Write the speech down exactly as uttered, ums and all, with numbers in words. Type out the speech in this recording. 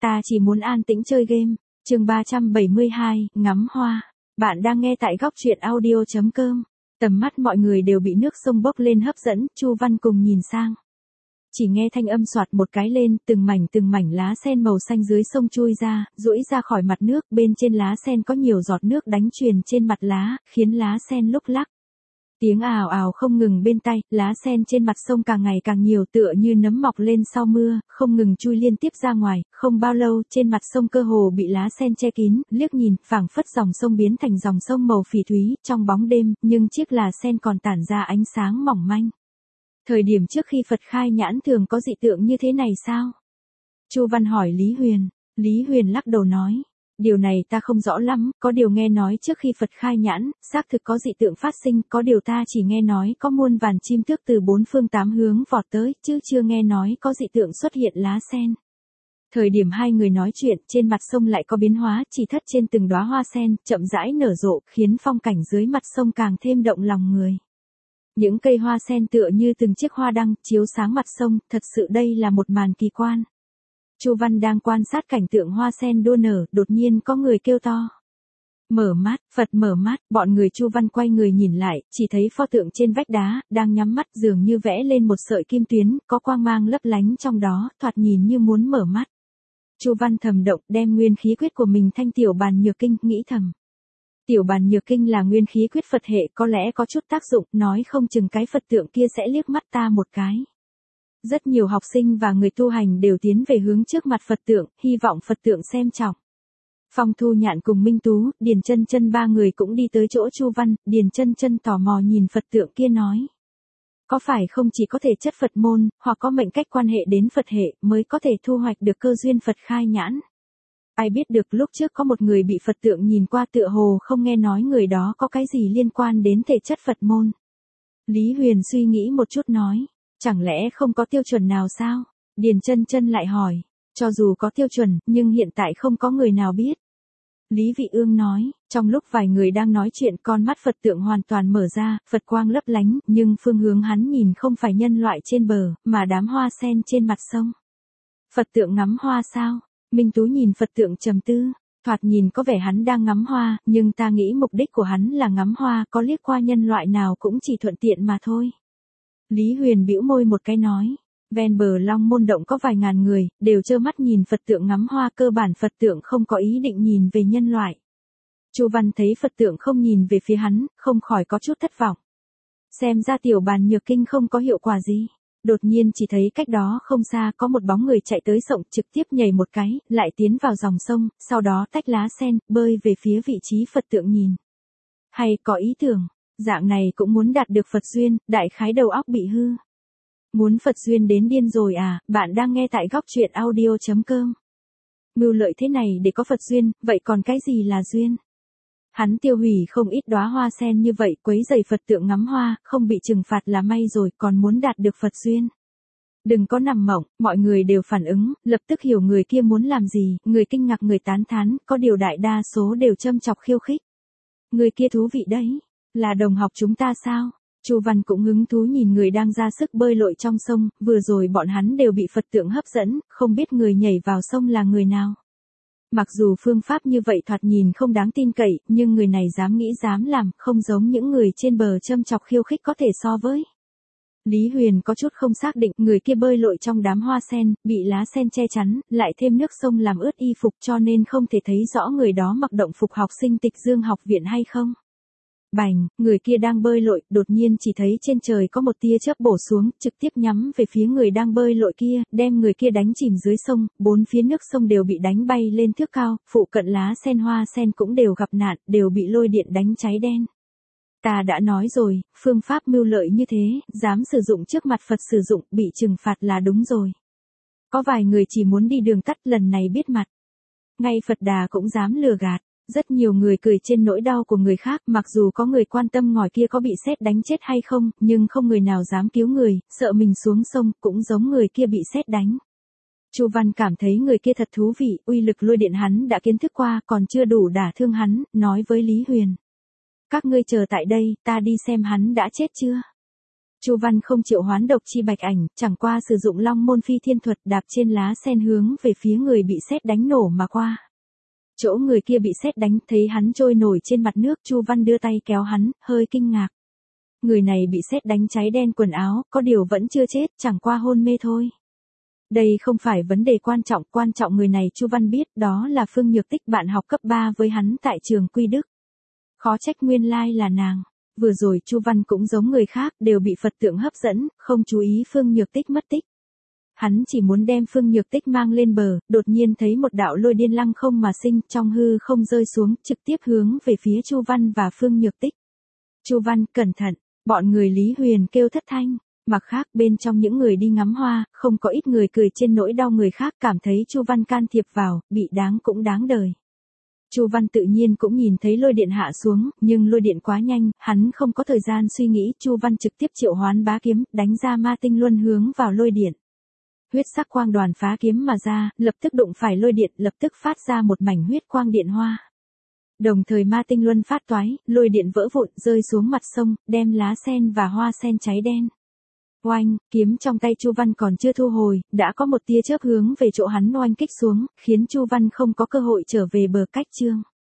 Ta chỉ muốn an tĩnh chơi game. Chương ba trăm bảy mươi hai, ngắm hoa. Bạn đang nghe tại góc truyện audio chấm com. Tầm mắt mọi người đều bị nước sông bốc lên hấp dẫn, Chu Văn cùng nhìn sang. Chỉ nghe thanh âm soạt một cái lên, từng mảnh từng mảnh lá sen màu xanh dưới sông chui ra, duỗi ra khỏi mặt nước, bên trên lá sen có nhiều giọt nước đánh truyền trên mặt lá, khiến lá sen lúc lắc. Tiếng ào ào không ngừng bên tai, lá sen trên mặt sông càng ngày càng nhiều tựa như nấm mọc lên sau mưa, không ngừng chui liên tiếp ra ngoài, không bao lâu trên mặt sông cơ hồ bị lá sen che kín, liếc nhìn, phảng phất dòng sông biến thành dòng sông màu phỉ thúy, trong bóng đêm, nhưng chiếc lá sen còn tản ra ánh sáng mỏng manh. Thời điểm trước khi Phật khai nhãn thường có dị tượng như thế này sao? Chu Văn hỏi Lý Huyền, Lý Huyền lắc đầu nói. Điều này ta không rõ lắm, có điều nghe nói trước khi Phật khai nhãn, xác thực có dị tượng phát sinh, có điều ta chỉ nghe nói có muôn vàn chim tước từ bốn phương tám hướng vọt tới, chứ chưa nghe nói có dị tượng xuất hiện lá sen. Thời điểm hai người nói chuyện, trên mặt sông lại có biến hóa, chỉ thất trên từng đóa hoa sen, chậm rãi nở rộ, khiến phong cảnh dưới mặt sông càng thêm động lòng người. Những cây hoa sen tựa như từng chiếc hoa đăng, chiếu sáng mặt sông, thật sự đây là một màn kỳ quan. Chu Văn đang quan sát cảnh tượng hoa sen đua nở, đột nhiên có người kêu to. Mở mắt, Phật mở mắt, bọn người Chu Văn quay người nhìn lại, chỉ thấy pho tượng trên vách đá, đang nhắm mắt dường như vẽ lên một sợi kim tuyến, có quang mang lấp lánh trong đó, thoạt nhìn như muốn mở mắt. Chu Văn thầm động, đem nguyên khí quyết của mình thanh tiểu bàn nhược kinh, nghĩ thầm. Tiểu bàn nhược kinh là nguyên khí quyết Phật hệ, có lẽ có chút tác dụng, nói không chừng cái Phật tượng kia sẽ liếc mắt ta một cái. Rất nhiều học sinh và người tu hành đều tiến về hướng trước mặt Phật tượng, hy vọng Phật tượng xem trọng. Phong Thu Nhạn cùng Minh Tú, Điền Chân Chân ba người cũng đi tới chỗ Chu Văn, Điền Chân Chân tò mò nhìn Phật tượng kia nói. Có phải không chỉ có thể chất Phật môn, hoặc có mệnh cách quan hệ đến Phật hệ, mới có thể thu hoạch được cơ duyên Phật khai nhãn? Ai biết được lúc trước có một người bị Phật tượng nhìn qua tựa hồ không nghe nói người đó có cái gì liên quan đến thể chất Phật môn. Lý Huyền suy nghĩ một chút nói. Chẳng lẽ không có tiêu chuẩn nào sao? Điền Chân Chân lại hỏi. Cho dù có tiêu chuẩn, nhưng hiện tại không có người nào biết. Lý Vị Ương nói, trong lúc vài người đang nói chuyện con mắt Phật tượng hoàn toàn mở ra, Phật quang lấp lánh, nhưng phương hướng hắn nhìn không phải nhân loại trên bờ, mà đám hoa sen trên mặt sông. Phật tượng ngắm hoa sao? Minh Tú nhìn Phật tượng trầm tư, thoạt nhìn có vẻ hắn đang ngắm hoa, nhưng ta nghĩ mục đích của hắn là ngắm hoa, có liếc qua nhân loại nào cũng chỉ thuận tiện mà thôi. Lý Huyền bĩu môi một cái nói, ven bờ Long Môn Động có vài ngàn người, đều trơ mắt nhìn Phật tượng ngắm hoa, cơ bản Phật tượng không có ý định nhìn về nhân loại. Chu Văn thấy Phật tượng không nhìn về phía hắn, không khỏi có chút thất vọng. Xem ra tiểu bàn nhược kinh không có hiệu quả gì. Đột nhiên chỉ thấy cách đó không xa có một bóng người chạy tới sổng, trực tiếp nhảy một cái, lại tiến vào dòng sông, sau đó tách lá sen, bơi về phía vị trí Phật tượng nhìn. Hay có ý tưởng. Dạng này cũng muốn đạt được Phật duyên, đại khái đầu óc bị hư. Muốn Phật duyên đến điên rồi à, bạn đang nghe tại góc truyện audio chấm com. Mưu lợi thế này để có Phật duyên, vậy còn cái gì là duyên? Hắn tiêu hủy không ít đóa hoa sen như vậy, quấy rầy Phật tượng ngắm hoa, không bị trừng phạt là may rồi, còn muốn đạt được Phật duyên. Đừng có nằm mộng, mọi người đều phản ứng, lập tức hiểu người kia muốn làm gì, người kinh ngạc người tán thán, có điều đại đa số đều châm chọc khiêu khích. Người kia thú vị đấy. Là đồng học chúng ta sao? Chu Văn cũng hứng thú nhìn người đang ra sức bơi lội trong sông, vừa rồi bọn hắn đều bị Phật tượng hấp dẫn, không biết người nhảy vào sông là người nào. Mặc dù phương pháp như vậy thoạt nhìn không đáng tin cậy, nhưng người này dám nghĩ dám làm, không giống những người trên bờ châm chọc khiêu khích có thể so với. Lý Huyền có chút không xác định, người kia bơi lội trong đám hoa sen, bị lá sen che chắn, lại thêm nước sông làm ướt y phục cho nên không thể thấy rõ người đó mặc động phục học sinh Tịch Dương học viện hay không. Bành, người kia đang bơi lội, đột nhiên chỉ thấy trên trời có một tia chớp bổ xuống, trực tiếp nhắm về phía người đang bơi lội kia, đem người kia đánh chìm dưới sông, bốn phía nước sông đều bị đánh bay lên thước cao, phụ cận lá sen hoa sen cũng đều gặp nạn, đều bị lôi điện đánh cháy đen. Ta đã nói rồi, phương pháp mưu lợi như thế, dám sử dụng trước mặt Phật sử dụng, bị trừng phạt là đúng rồi. Có vài người chỉ muốn đi đường tắt, lần này biết mặt. Ngay Phật Đà cũng dám lừa gạt. Rất nhiều người cười trên nỗi đau của người khác, mặc dù có người quan tâm ngòi kia có bị sét đánh chết hay không, nhưng không người nào dám cứu người, sợ mình xuống sông, cũng giống người kia bị sét đánh. Chu Văn cảm thấy người kia thật thú vị, uy lực lôi điện hắn đã kiến thức qua, còn chưa đủ đả thương hắn, nói với Lý Huyền. Các ngươi chờ tại đây, ta đi xem hắn đã chết chưa. Chu Văn không triệu hoán độc chi bạch ảnh, chẳng qua sử dụng long môn phi thiên thuật đạp trên lá sen hướng về phía người bị sét đánh nổ mà qua. Chỗ người kia bị sét đánh, thấy hắn trôi nổi trên mặt nước, Chu Văn đưa tay kéo hắn, hơi kinh ngạc. Người này bị sét đánh cháy đen quần áo, có điều vẫn chưa chết, chẳng qua hôn mê thôi. Đây không phải vấn đề quan trọng, quan trọng người này Chu Văn biết, đó là Phương Nhược Tích, bạn học cấp ba với hắn tại trường Quy Đức. Khó trách nguyên lai là nàng. Vừa rồi Chu Văn cũng giống người khác, đều bị Phật tượng hấp dẫn, không chú ý Phương Nhược Tích mất tích. Hắn chỉ muốn đem Phương Nhược Tích mang lên bờ, đột nhiên thấy một đạo lôi điên lăng không mà sinh, trong hư không rơi xuống, trực tiếp hướng về phía Chu Văn và Phương Nhược Tích. Chu Văn, cẩn thận, bọn người Lý Huyền kêu thất thanh. Mặt khác, bên trong những người đi ngắm hoa, không có ít người cười trên nỗi đau người khác, cảm thấy Chu Văn can thiệp vào, bị đáng cũng đáng đời. Chu Văn tự nhiên cũng nhìn thấy lôi điện hạ xuống, nhưng lôi điện quá nhanh, hắn không có thời gian suy nghĩ, Chu Văn trực tiếp triệu hoán bá kiếm, đánh ra ma tinh luân hướng vào lôi điện. Huyết sắc quang đoàn phá kiếm mà ra, lập tức đụng phải lôi điện, lập tức phát ra một mảnh huyết quang điện hoa. Đồng thời ma tinh luân phát toái, lôi điện vỡ vụn rơi xuống mặt sông, đem lá sen và hoa sen cháy đen. Oanh, kiếm trong tay Chu Văn còn chưa thu hồi, đã có một tia chớp hướng về chỗ hắn oanh kích xuống, khiến Chu Văn không có cơ hội trở về bờ. Cách chương